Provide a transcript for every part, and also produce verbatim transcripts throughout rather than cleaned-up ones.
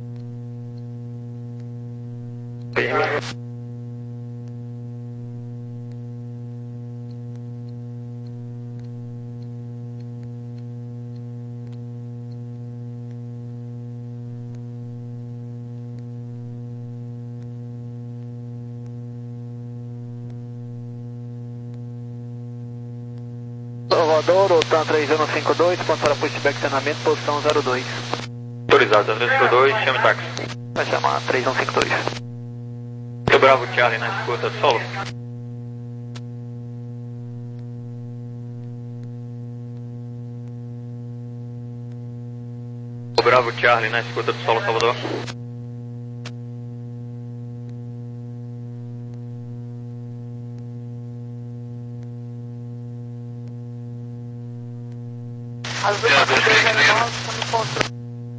P M. Salvador, Otan três um cinco dois, ponto para pushback treinamento, posição zero dois. Autorizado, três um cinco dois, chame táxi. Vai chamar três um cinco dois. Vitor Bravo Charlie na escuta, solo. Vitor Bravo Charlie na escuta do solo, Salvador. As duas nove estão no controle.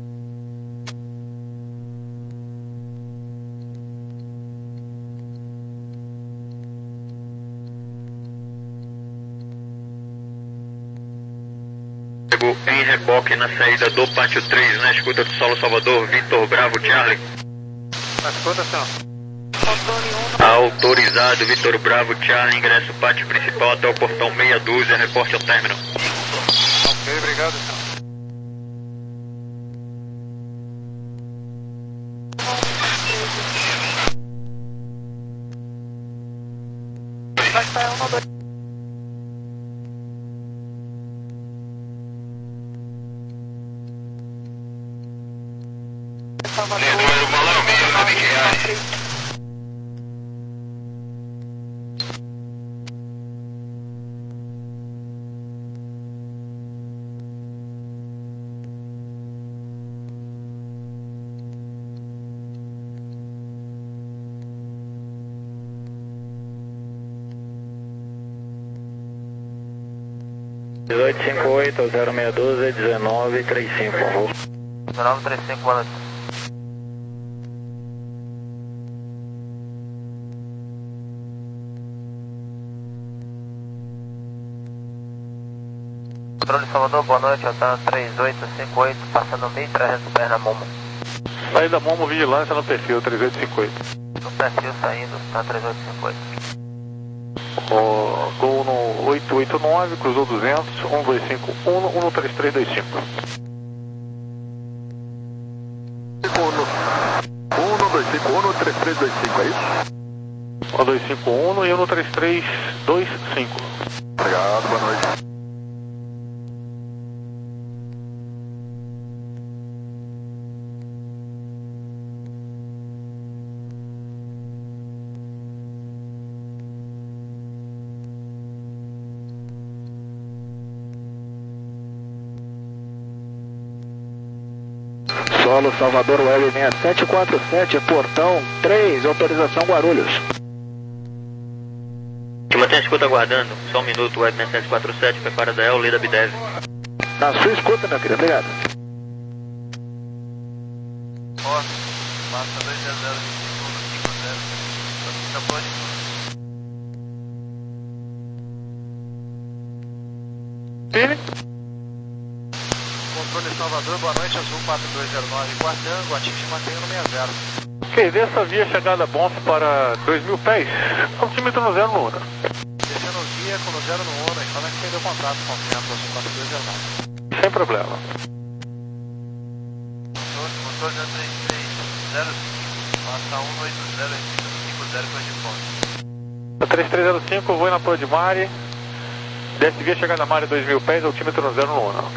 Chegou em reboque na saída do pátio três, na escuta do solo, Salvador, Vitor Bravo Charlie. Na escuta, senhor. Autorizado, Vitor Bravo Charlie, ingresso pátio principal até o portão meia dúzia, reporte ao término. Ok, obrigado, senhor. Vai sair uma, dois. dezoito cinquenta e oito, zero seis doze, dezenove trinta e cinco, por favor. dezenove trinta e cinco, boa noite. Controle Salvador, boa noite, Otan três oito cinco oito, passando mil e trezentos pés na Momo. Saída Momo, vigilância no perfil três oito cinco oito. No perfil saindo, tá três oito cinco oito. Oh, gol no oito oito nove, cruzou duzentos, um dois cinco um, um três três dois cinco. um dois cinco um, um três três dois cinco, é isso? um dois cinco um e um três três dois cinco. Obrigado, boa noite. Solo Salvador Web seis sete quatro sete, portão três, autorização Guarulhos. Mantém a escuta aguardando, só um minuto, Web seis sete quatro sete, prepara da El, Leda Bidev. Na sua escuta, meu querido, obrigado. Ó, passa dois zero zero cinco zero, tá pode? Sim. Controle Salvador, boa noite, Azul quatro dois zero nove, guardando, atinge mantém no sessenta. Ok, dessa via chegada Bonf para dois mil pés, altímetro no zero no Una. Descendo via com no zero no Una, como é que perdeu o contrato com o centro, Azul quatro dois zero nove. Sem problema. Controle, controle zero três três zero cinco, passa um oito zero cinco zero para de ponto. três três zero cinco, vou na Proa de Mari. Desce via chegada Mari dois mil pés, altímetro no zero no Una.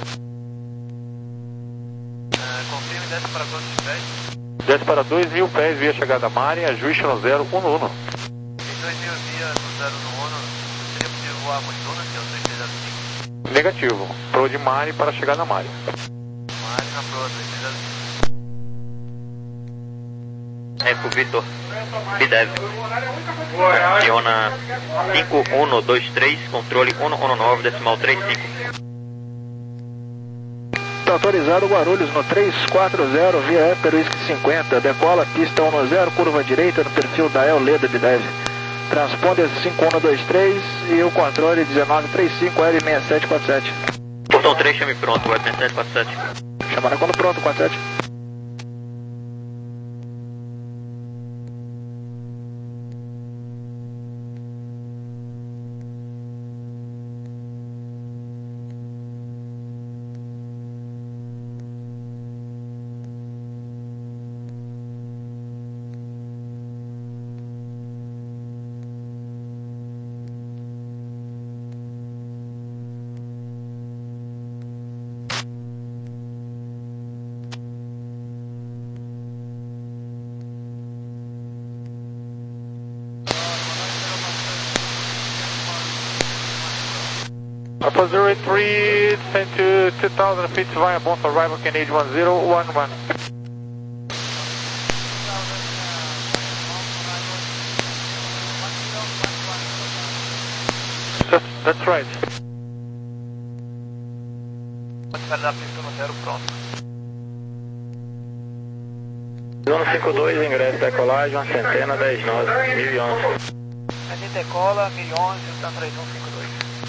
Confirme, desce para quantos pés? Desce para dois mil pés via chegada Mari, ajuste no zero um no Uno. Em dois mil via no zero no Uno, seria possível voar muito Uno, que é o três três zero cinco? Negativo. Proa de Mari para chegar na Mari. Mari na proa, três três zero cinco. Eco Vitor Bidev. Aciona cinco um dois três, controle um um nove, decimal trinta e cinco. Autorizado Guarulhos no três quatro zero, via Éper Whisky cinquenta, decola pista um zero, curva direita no perfil da El Leda Bidev. Transponder cinco um dois três e o controle dezenove trinta e cinco L seis sete quatro sete. Portão três, chame pronto, Web seis sete quatro sete. Chamada quando pronto, quatro sete. Alpha zero eight three, descend to two thousand feet via Bond arrival, Canadian one zero one one. That's, that's right. Pode dar a pista no zero pronto. Zona cinco dois, ingresso decolagem, uma centena, dez nove, mil e onze. A gente decola, mil e onze, tá três um cinco dois.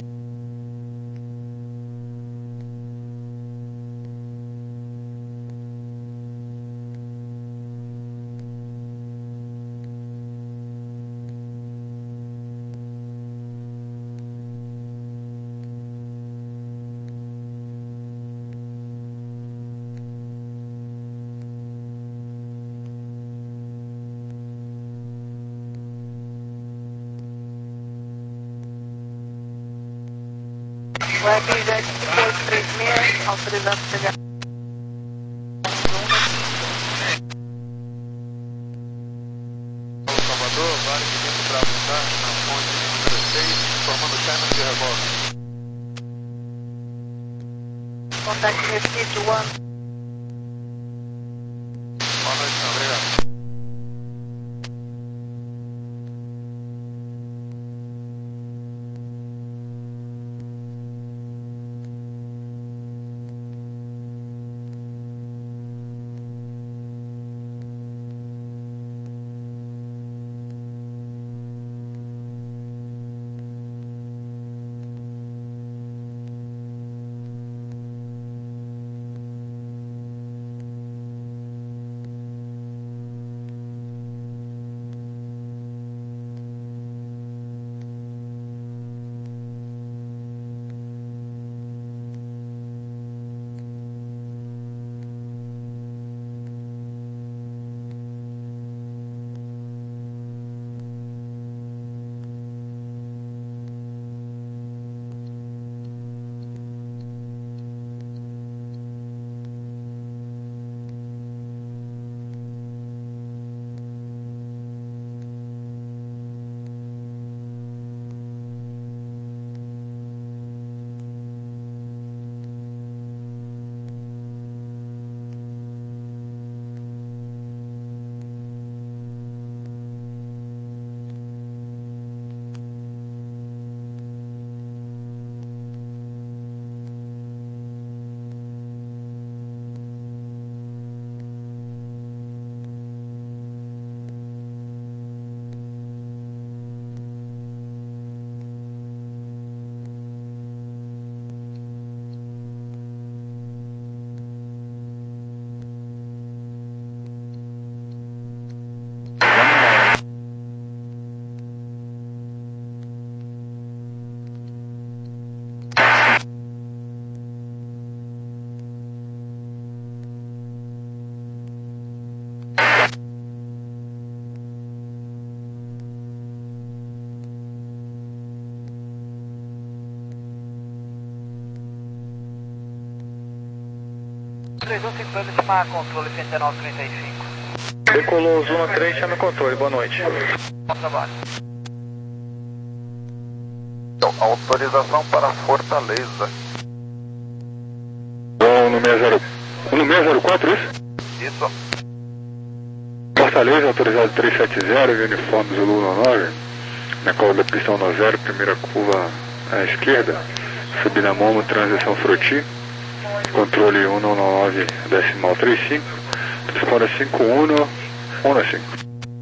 Web Jet oito três seis, autorizado a chegar. Salvador, vale que vem do Bravo, tá? Na ponte número seis, informando China de rebote. Contact Recife one. Boa noite, não, obrigado. três um cinco dois, estimar controle cento e nove trinta e cinco. Decolou Zona três, chama controle, boa noite. Bom trabalho. Então, autorização para Fortaleza. No seis zero quatro, isso? Isso. Fortaleza, autorizado trezentos e setenta, uniforme Zulu nove, na cola da pista um zero, primeira curva à esquerda, subir na Momo, transição Froti, controle cento e nove, decimal trinta e cinco, transponder cinco um um cinco.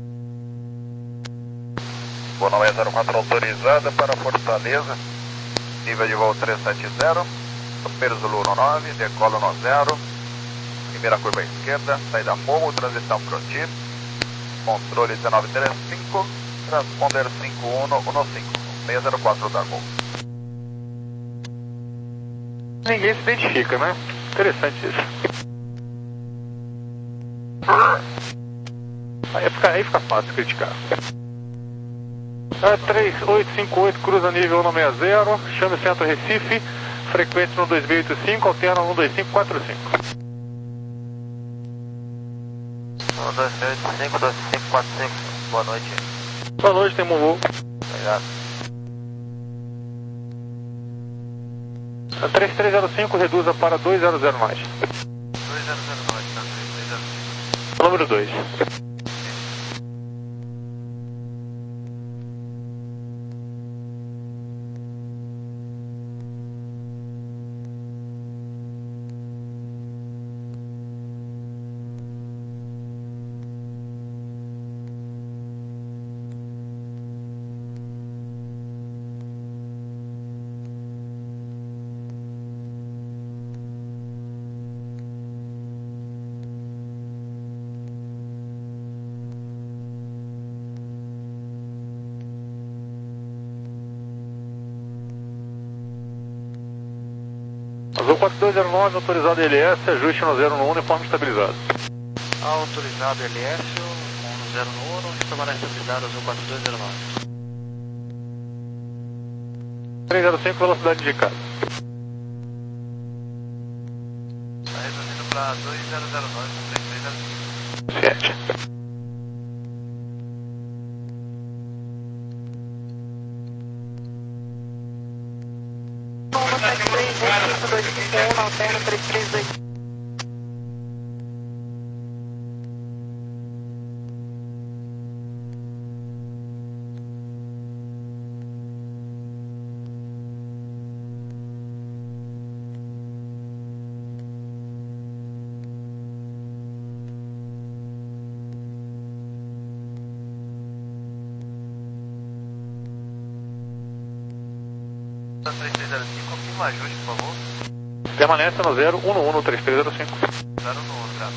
Boa zero quatro autorizada para Fortaleza, nível de voo trezentos e setenta, primeiro Zulu nove, decola no zero, primeira curva à esquerda, saída Momo, transição Froti, controle dezenove trinta e cinco, transponder cinco um um cinco, seis zero quatro da Gol. Ninguém se identifica, né? Interessante isso. Aí fica, aí fica fácil criticar. É, três oito cinco oito, cruza nível um sessenta, chame centro Recife, frequência no dois mil e oitenta e cinco, alterna um dois cinco quatro cinco. um dois mil e oitenta e cinco, dois cinco quatro cinco, boa noite. Boa noite, temos um voo. Obrigado. três três zero cinco, reduza para dois zero zero nós. dois zero zero nós, tá? três três zero cinco. Número dois. Azul quatro dois zero nove, autorizado L S, ajuste no zero no um, uniforme estabilizado. Autorizado L S, um zero no um, estamará estabilizado Azul quatro dois zero nove. três zero cinco, velocidade indicada. Está reduzindo para dois zero zero nove com três três zero cinco. Ciente. sete três cinco dois cinco um, alterno três três dois. três três zero cinco, confirma ajuste, por favor. Permanece no zero um no um no três três zero cinco. zero no um, tá?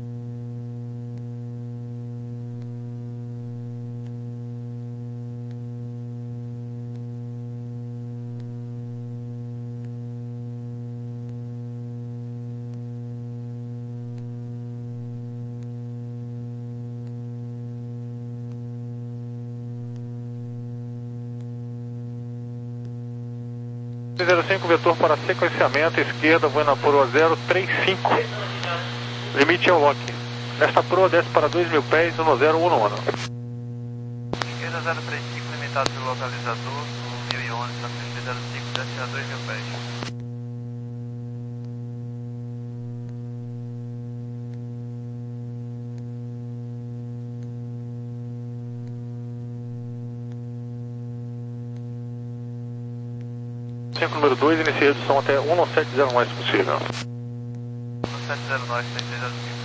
três zero cinco, vetor para sequenciamento, esquerda, voando na proa zero três cinco. Limite é o lock. Nesta proa desce para dois mil pés no zero um no um. Esquerda zero três cinco, limitado pelo localizador, no mil e onze, na três zero cinco, desce a dois mil pés. cinco, número dois, inicie a redução até um sete zero mais possível. um sete zero nove, três três zero cinco.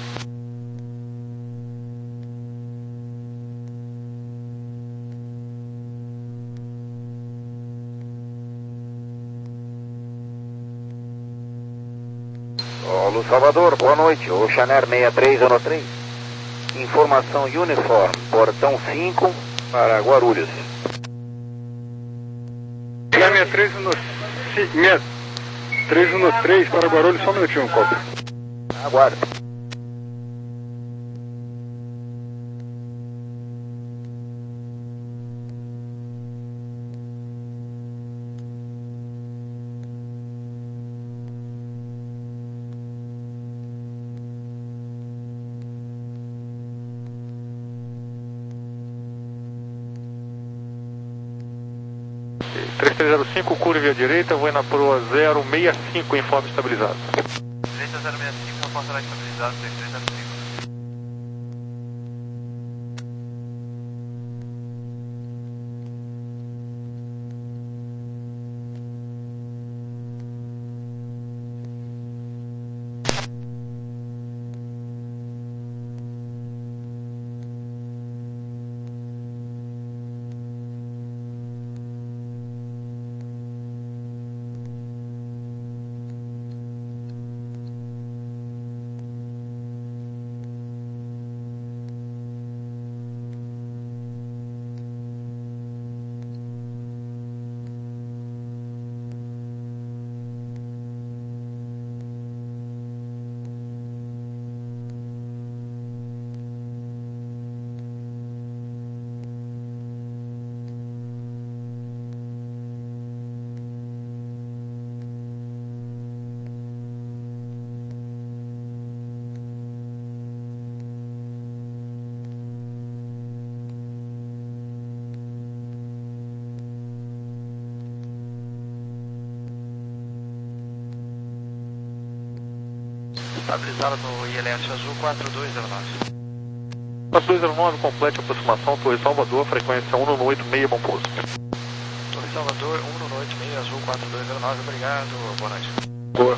Solo Salvador, boa noite. Ocean Air seis três zero três. Informação Uniform, portão cinco para Guarulhos. sessenta e três no três um três para Guarulhos, só um minutinho, copo. Aguarde. três três zero cinco, curva à direita, voando na proa zero seis cinco, informe estabilizado. Direita zero seis cinco, reportará estabilizado três três zero cinco. Estabilizado no I L S azul quatro dois zero nove. quatro dois zero nove, complete a aproximação, Torre Salvador, frequência um nove oito seis, bom pouso. Torre Salvador, um nove oito seis, azul quatro dois zero nove, obrigado, boa noite. Boa.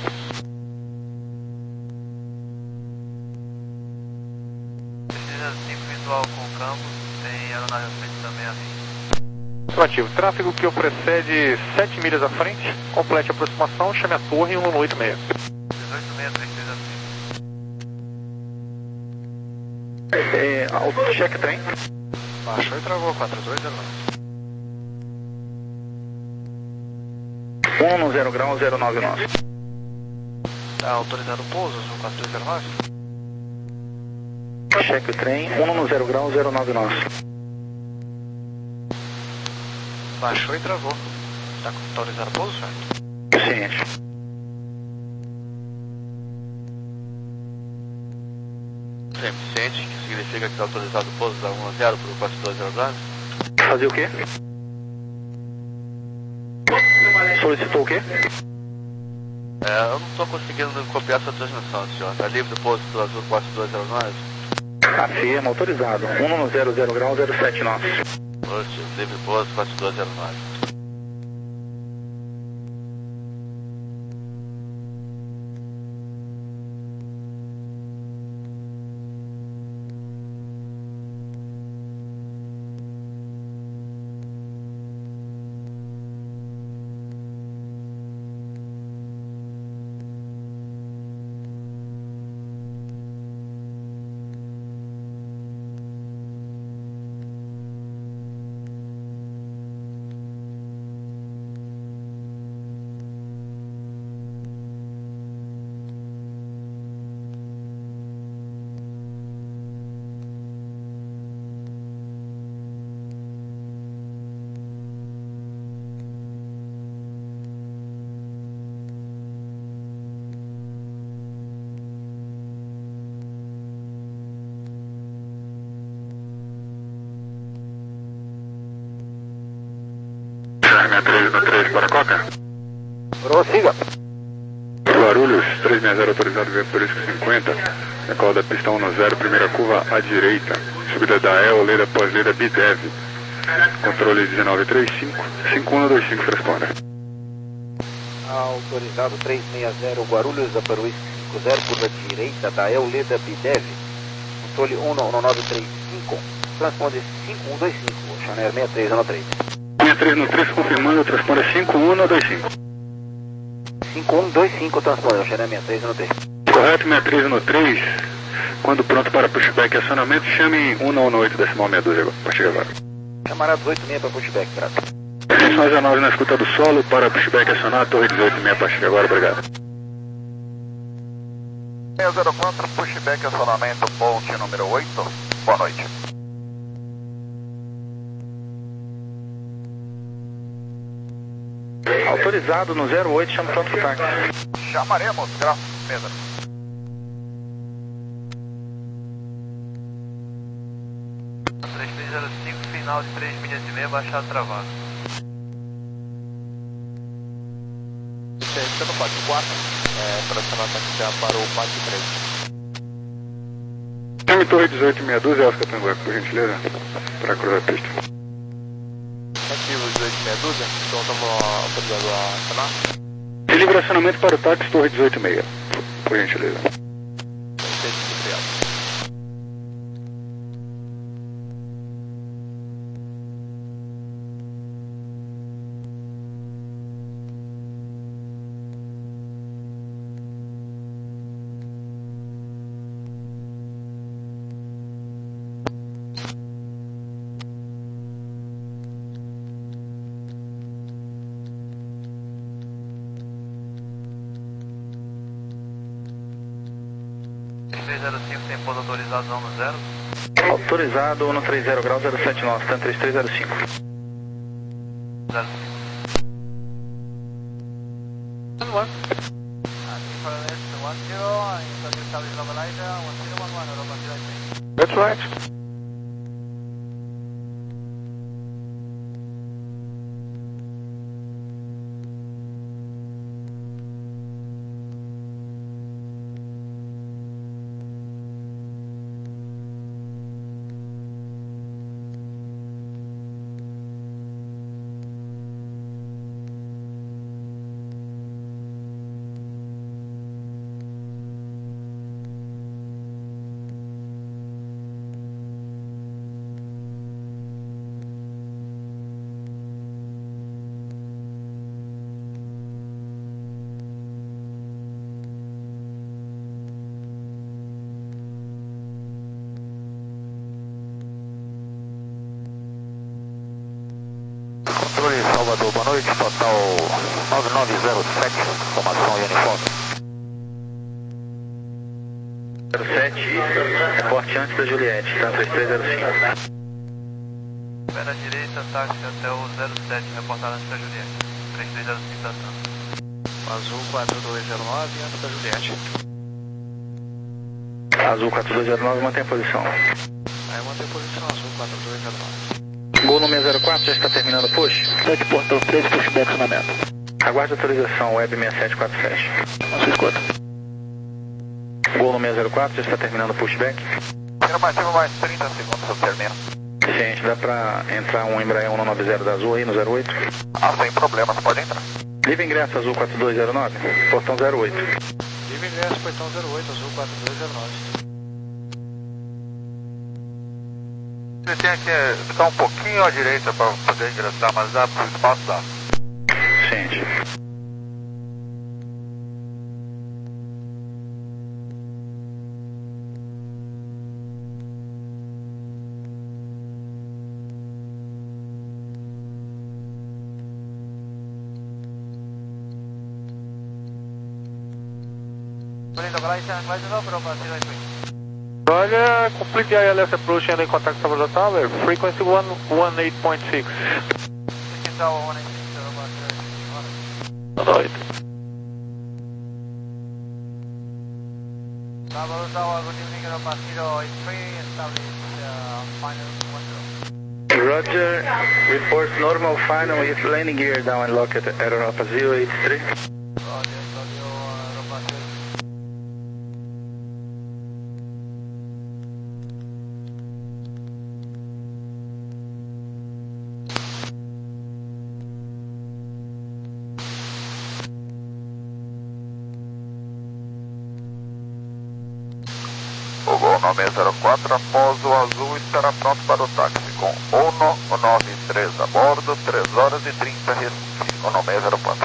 Precisa cinco visual com o campo, tem aeronave à frente também assim. Afirmativo, tráfego que o precede sete milhas à frente, complete a aproximação, chame a torre um nove oito seis. dezoito seis três três assim. É, auto check trem. Baixou e travou, quatro dois zero nove. um no zero grau, zero nove nove. Tá autorizado o pouso, azul quatro dois zero nove. Check o trem, um no zero grau, zero nove nove. Baixou e travou. Tá autorizado o pouso, certo? Ciente. Sim, ciente, que significa que está autorizado o pouso da um a zero para o quatro dois zero nove. Fazer o quê? Solicitou o quê? É, eu não estou conseguindo copiar essa transmissão, senhor. Está livre do pouso do azul quatro dois zero nove? Afirma, autorizado. um no zero zero grau, zero sete nove. Oxe, livre do pouso quatro dois zero nove. três no três para Coca. Prossiga. Guarulhos, três seis zero autorizado via por cinquenta. Decola da pista um no zero, primeira curva à direita. Subida da E L, leda pós-leda Bidev. Controle dezenove trinta e cinco, cinco um dois cinco, responda. Autorizado três seis zero Guarulhos, Upper Whisky cinco zero, curva direita da E L, leda Bidev. Controle um nove três cinco, transponde cinco um dois cinco, Channel seis três um três. sessenta e três no três, confirmando, transponder cinco um dois cinco. cinco um dois cinco, transponder, Channel seis três um três. Correto, sessenta e três no três. Quando pronto para pushback e acionamento, chame um nove oito decimal seis doze a partir de agora. Camarada dezoito seis para pushback, grato. Atenção dezenove na escuta do solo, para pushback acionar, torre dezoito seis a partir de agora, obrigado. seis zero quatro, pushback acionamento, Bolt número oito, boa noite. Autorizado no zero oito, chama pronto para táxi. Chamaremos, graças Pedro. três três zero cinco, final de três milhas e meia, baixado travado. Você no Pátio quatro, é, para acionar taxi para o Pátio três. Chame torre dezoito seis doze, Oscar Tango, por gentileza, para cruzar a pista. Ativo dezoito seis doze, então estamos autorizados a acionar. Livre acionamento para o táxi, torre dezoito seis, por gentileza. três zero cinco tem pouso autorizado não no zero. Autorizado no três zero grau, zero sete nove, stand três três zero cinco. zero cinco. That's right. Controle Salvador, boa noite, total nove nove zero sete, formação uniforme. zero sete, reporte antes da Juliette, tá? três três zero cinco. Pé na direita, táxi até o zero sete, reportado antes da Juliette. três três zero cinco da Santa. Azul quatro dois zero nove, antes da Juliette. Azul quatro dois zero nove, mantém a posição. Aí mantém posição, Azul quatro dois zero nove. Gol no seis zero quatro, já está terminando o push. sete portão três, pushback na meta. Aguarde autorização, web seis sete quatro sete. Nossa escuta. Gol no seis zero quatro, já está terminando o pushback. Afirmativo, mais trinta segundos eu termino. Gente, dá pra entrar um Embraer cento e noventa da Azul aí no zero oito? Ah, sem problemas, pode entrar. Livre ingresso Azul quatro dois zero nove, portão zero oito. Livre ingresso, portão zero oito, Azul quatro dois zero nove. Você tem que ficar um pouquinho à direita para poder ingressar, mas dá pro espaço dá. Gente. Roger, complete the I L S approach and in contact Salvador Tower, frequency one one eight point six. Right. Salvador Tower, good evening, Europa zero eight three, establish uh, final one zero. Roger, reports normal final with landing gear down and lock at Europa zero eight three. Roger, Roger, Europa zero. O Gol no seis zero quatro, após o azul, estará pronto para o táxi com um nove três a bordo, três horas e trinta Recife, o no seis zero quatro.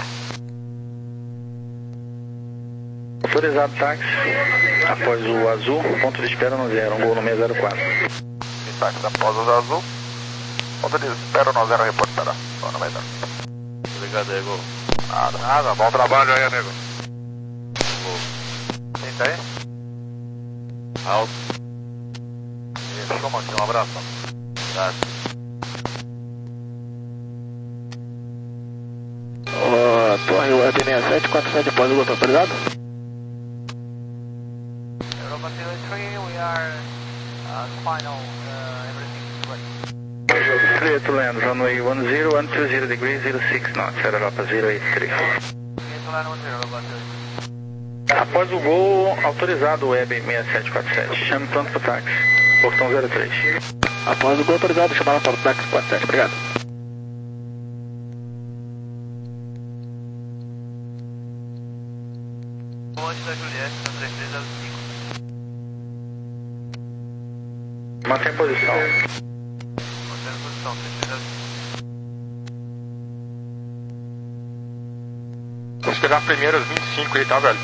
Autorizado táxi, após o azul, ponto de espera no zero, um Gol no seis zero quatro. E táxi após o azul, ponto de espera no zero reportará, o no seis zero quatro. Obrigado, nego. Nada, nada, bom trabalho aí, nego. Senta aí. Alto. Isso, como aqui, um abraço. Tá. Oh, torre web seis sete quatro sete, pode o autorizado? Europa zero eight three, we are uh, final, uh, everything is ready. Clear to land, runway one zero, one two zero degrees, zero six knots, Europa zero eight three. Clear to land one zero, Europa zero eight three. Após o gol, autorizado web seis sete quatro sete. Chame pronto para o táxi. Portão zero três. Após o gol autorizado, chamaram para o táxi quatro sete, obrigado. Antes da Juliette, na três três zero cinco. Mantém a posição. Mantendo posição, três três zero cinco. Vamos pegar primeiro as vinte e cinco aí, tá, velho?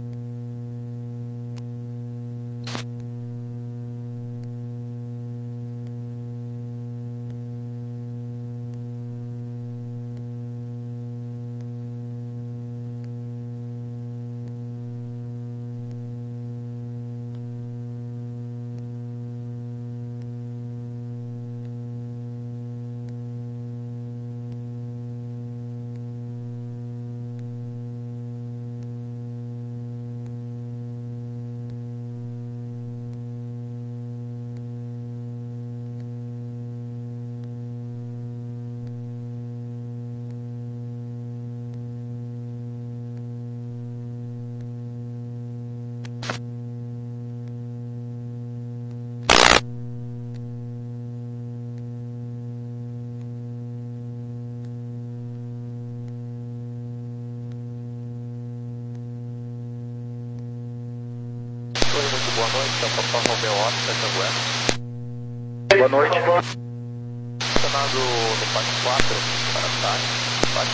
Muito boa noite, é o Papai Romeu Otto, Catanguera. Boa noite. Estacionado no Pátio quatro, para táxi, Pátio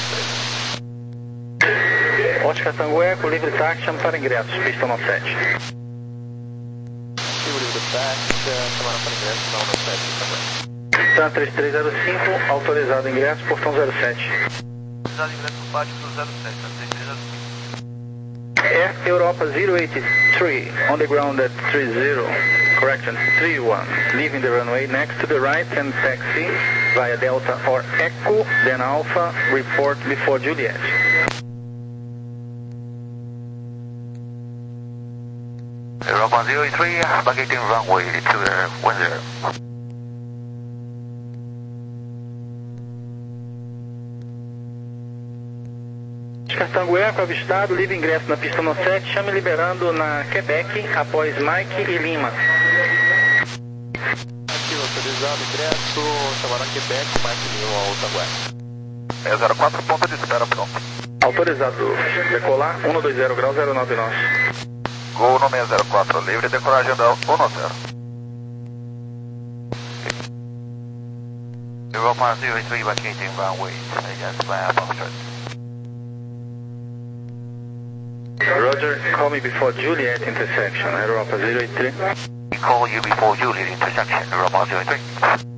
três. Ponte Catangué, com livre táxi, chame para ingressos, pista no sete. Livre do táxi, chamando para ingresso, não no sete, Catanguera. Tá três três zero cinco, autorizado ingresso, portão zero sete. Autorizado ingresso no pátio do zero sete, tá três três zero cinco. Air Europa zero oito três, on the ground at three zero, correction, three one, leaving the runway next to the right and taxi via Delta or Echo, then Alpha, report before Juliet. Europa zero three, vacating runway to the one zero. Descartando Eco, avistado, livre ingresso na pista no sete, chame liberando na Quebec, após Mike e Lima. Aqui, autorizado, ingresso, Sabará, Quebec, Mike e Lima, Otagué. É zero quatro, ponto de espera, pronto. Autorizado, decolar, um dois zero grau, zero nove nós. Gol no seis zero quatro, livre, decolagem da um zero. Europa zero three, vacating runway, just via Foxtrot. Roger, call me before Juliet intersection, Europa zero eight three. We call you before Juliet intersection, Europa zero three.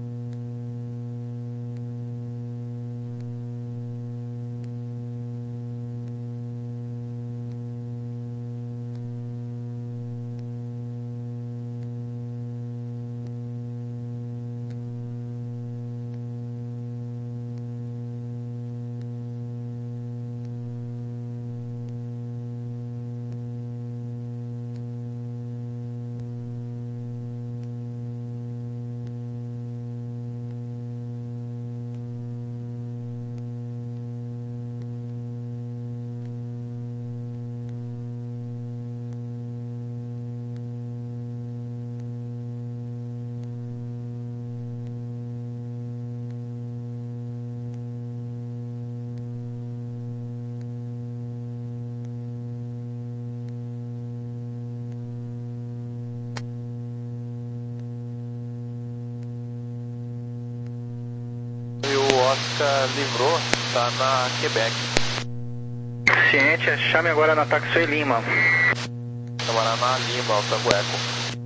Oscar livrou, tá na Quebec. Ciente, chame agora na Taxi Lima. Sabará na Lima, Altango Eco.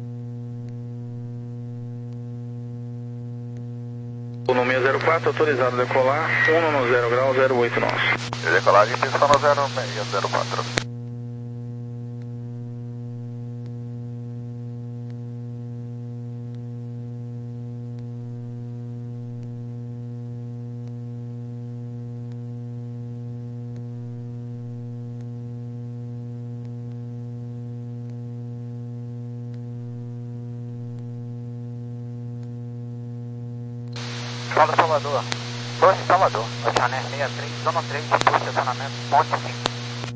No seis zero quatro, autorizado decolar, um zero grau, zero oito nós. Decolagem, pista no zero seis zero quatro. Fala, Salvador. Doce Salvador, Oceaner sessenta e três, zona três, do estacionamento, ponte cinco.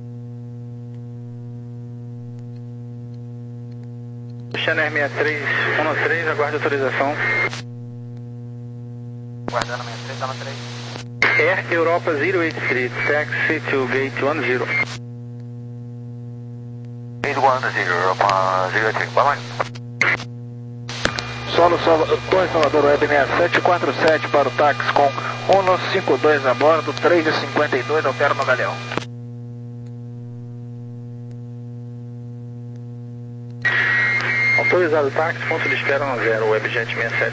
Oceaner sessenta e três, zona três, aguarde autorização. Guardando sessenta e três, zona três. Air Europa zero oito três, taxi to gate one zero. eight one zero, Europa zero three, bye bye. Solo Salvador, Salvador Web sessenta e sete quatro sete para o táxi com um cinco dois a bordo, três e cinquenta e dois, opera no Galeão. Autorizado táxi, ponto de espera no zero, Webjet sessenta e sete.